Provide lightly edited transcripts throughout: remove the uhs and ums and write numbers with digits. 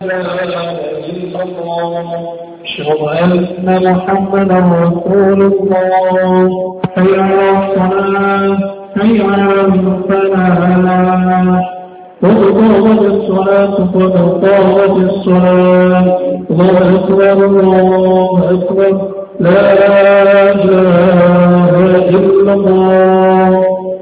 أشهد أن محمدا رسول الله. حي على الصلاة حي على الفلاح. قد قامت الصلاة قد قامت الصلاة. الله أكبر الله أكبر لا إله إلا الله.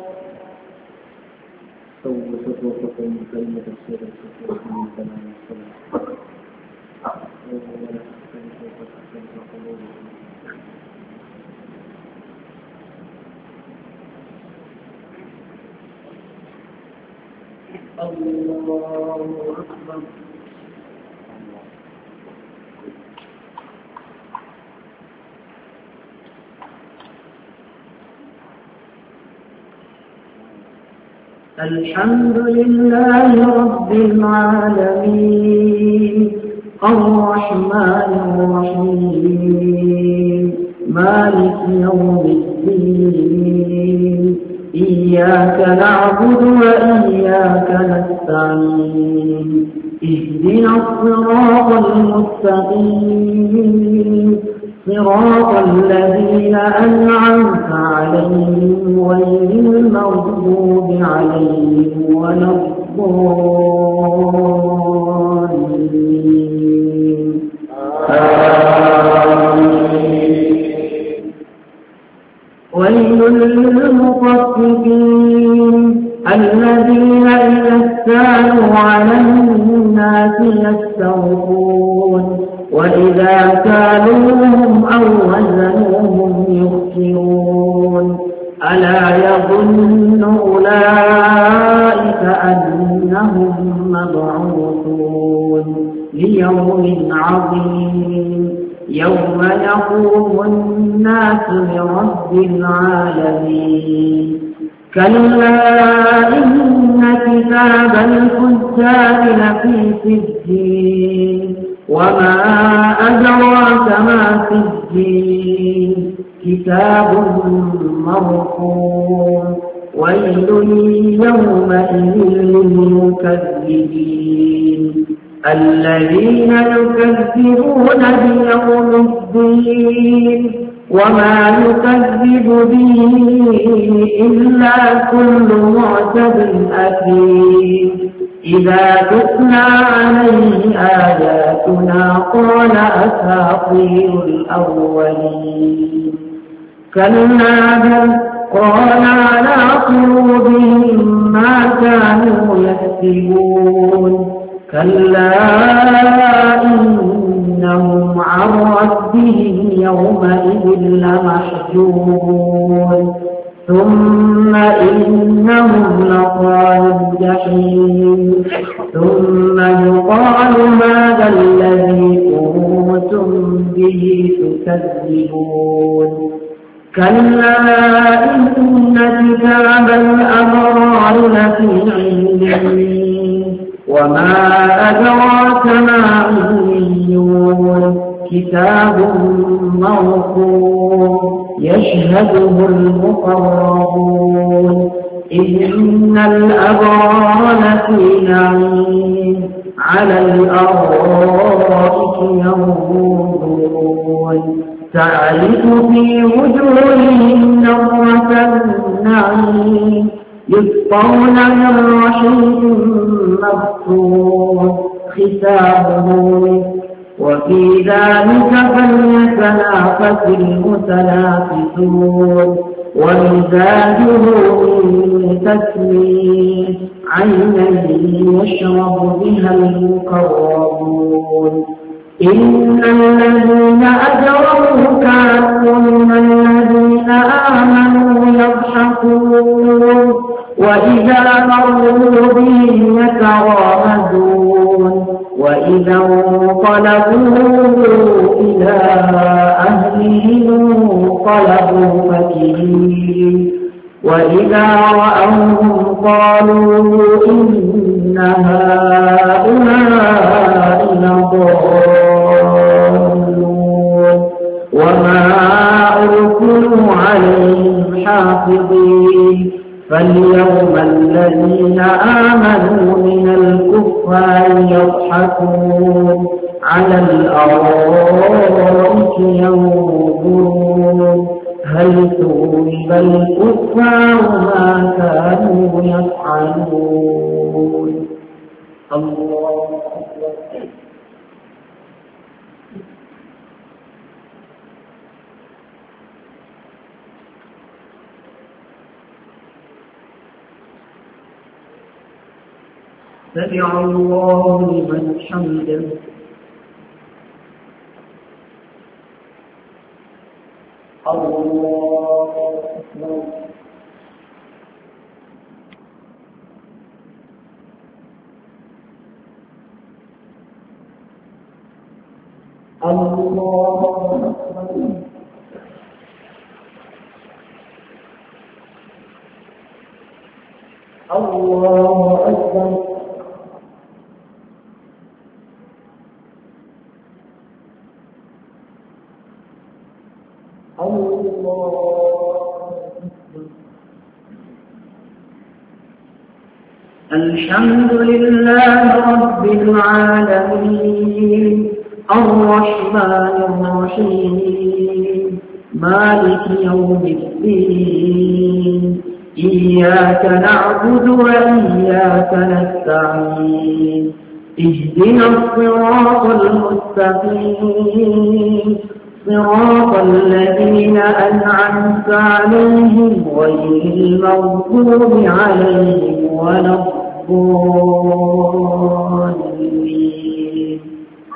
الله أكبر. الحمد لله رب العالمين الرحمن الرحيم مالك يوم الدين إياك نعبد وإياك نستعين اهدنا الصراط المستقيم صراط الذين أنعمت عليهم غير المغضوب عليهم ولا الضالين. ويل للمطففين الذين إذا اكتالوا على الناس يستوفون وإذا كالوهم أو وزنوهم يخسرون. ألا يظن أولئك أنهم مبعوثون ليوم عظيم يوم يقوم الناس لرب العالمين. كلا إن كتاب الفجار لفي سجين وما أدراك ما سجين كتاب مرقوم. ويل يومئذ للمكذبين الذين يكذبون بيوم الدين وما يكذب به إلا كل معتد أثيم إذا تتلى عليه آياتنا قال أساطير الأولين. كلا بل قال على قلوبهم ما كانوا يكسبون. كلا إنهم عن ربهم يومئذ لمحجوبون. ثم إنهم لصالوا الجحيم ثم يقال هذا الذي كنتم به تكذبون. كلا إن كتاب الأبرار لفي عليين وما أدراك ما عليون كتاب مرقوم يشهده المقربون. إن الأبرار لفي نعيم على الأرائك ينظرون تعرف في وجوههم نضرة النعيم يسقون من رحيق مختوم ختامه وفي ذلك فليتنافس المتنافسون. ومزاجه من تسنيم عينا يشرب بها المقربون. إن الذين أجرموا كانوا من الذين آمنوا يضحكون وإذا مروا بهم يتغامزون وإذا انقلبوا إلى أهلهم انقلبوا فكهين وإذا رأوهم قالوا إن هؤلاء لضالون وما أرسلوا عليهم حافظين فاليوم الذين آمنوا من الكفار يضحكون على الأرائك ينظرون هل ثوب الكفار ما كانوا يفعلون. الله أكبر. سمع الله لمن حمده. الله أكبر. الله أكبر. الله أكبر. الحمد لله رب العالمين الرحمن الرحيم مالك يوم الدين إياك نعبد وإياك نستعين اهدنا الصراط المستقيم صراط الذين أنعمت عليهم غير المغضوب عليهم ولا الضالين.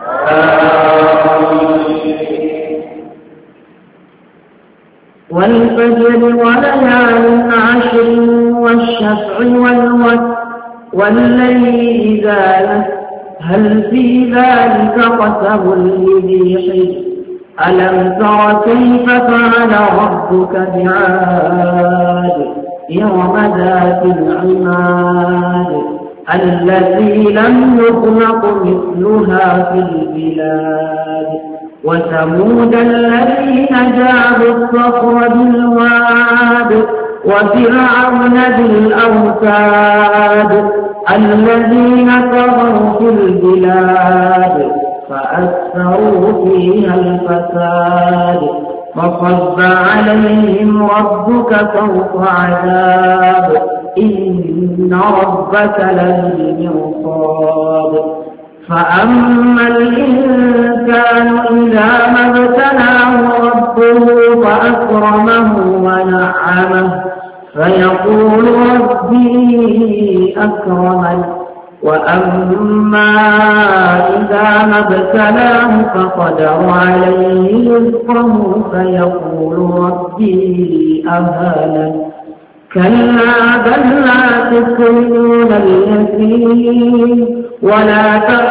والفجر وليال عشر والشفع والوتر والليل إذا يسر هل في ذلك قسم لذي حجر ألم تر كيف فعل ربك بعاد إرم ذات العماد التي لم يخلق مثلها في البلاد وثمود الذين جابوا الصخر بالواد وفرعون بالأوتاد الذين طغوا في البلاد فأكثروا فيها الفساد فصب عليهم ربك سوط عذاب إن ربك لبالمرصاد فأما الإنسان إذا ما ابتلاه ربه فأكرمه ونعمه فيقول ربي أكرمن وأما إذا ما ابتلاه فقدر عليه رزقه فيقول ربي أهانن كلا بل لا تكرمون اليتيم ولا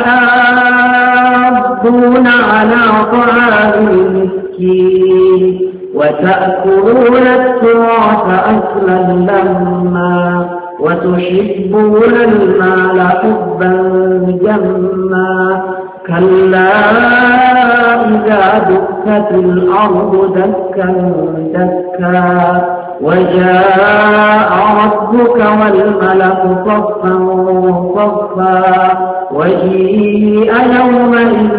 تحاضون على طعام المسكين وتأكلون التراث أكلا لما وتحبون المال حبا جما كلا إذا دكت الأرض دكا دكا وجاء ربك والملك صفا صفا وجيء يومئذ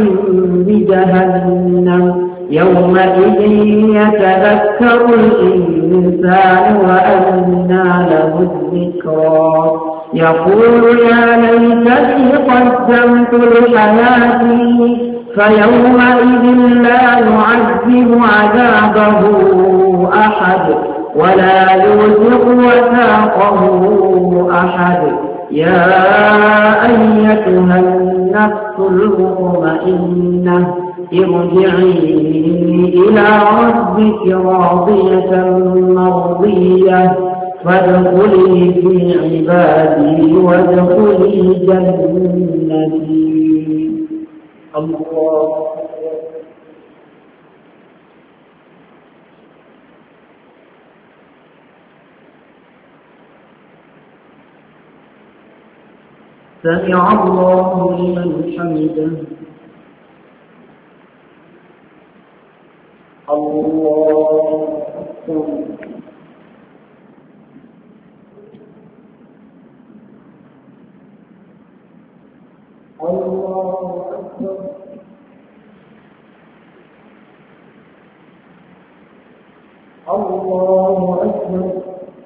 بجهنم يومئذ يتذكر الإنسان وأنى له الذكرى يقول يا ليتني قدمت لحياتي فيومئذ لا يعذب عذابه أحد ولا يوثق وثاقه أحد يا أيتها النفس المطمئنة ارجعي إلى ربك راضية مرضية فادخلي في عبادي وادخلي جنتي. الله سمع الله لمن حمده. الله أكبر. الله أكبر. الله أكبر.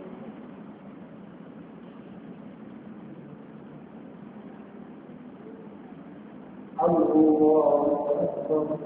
الله أكبر.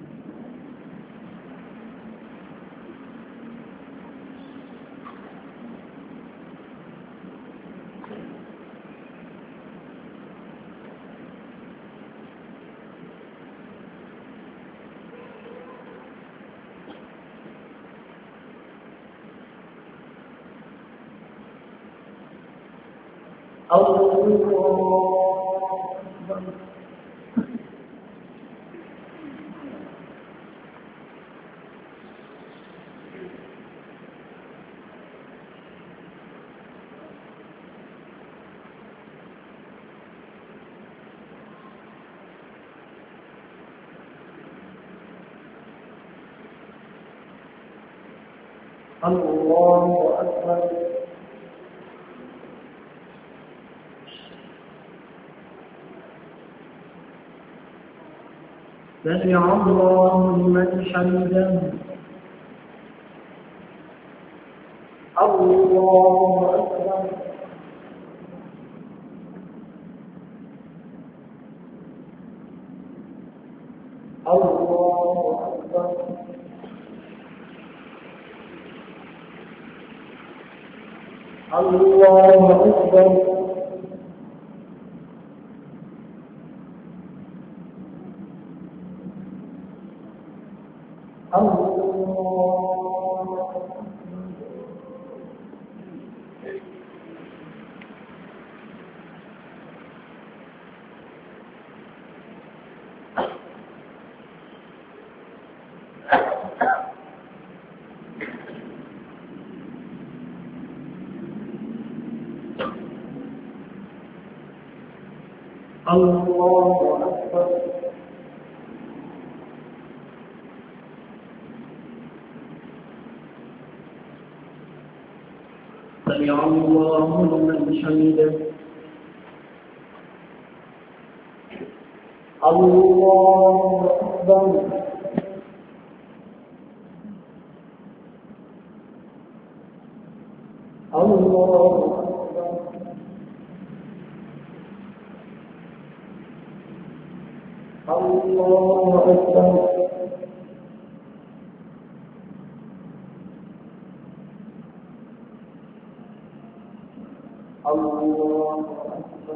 الله أكبر. سمع الله لمن حمده. الله أكبر. الله أكبر. الله أكبر. الله أكبر. سمع الله لمن حمده. الله أكبر. الله الله أكبر. الله أكبر.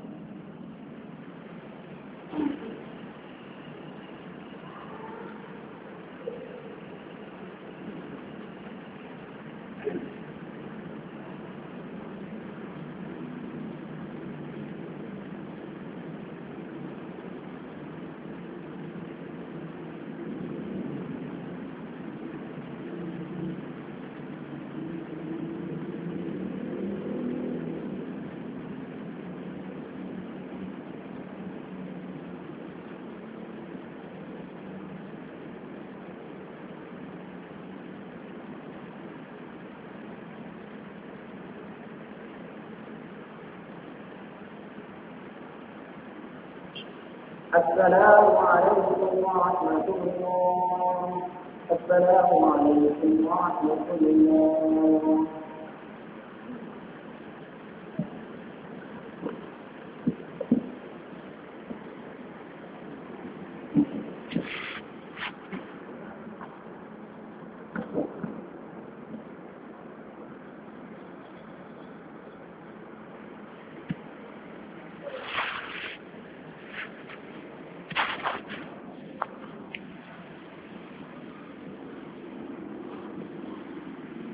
السلام عليكم ورحمة الله. السلام عليكم ورحمة الله.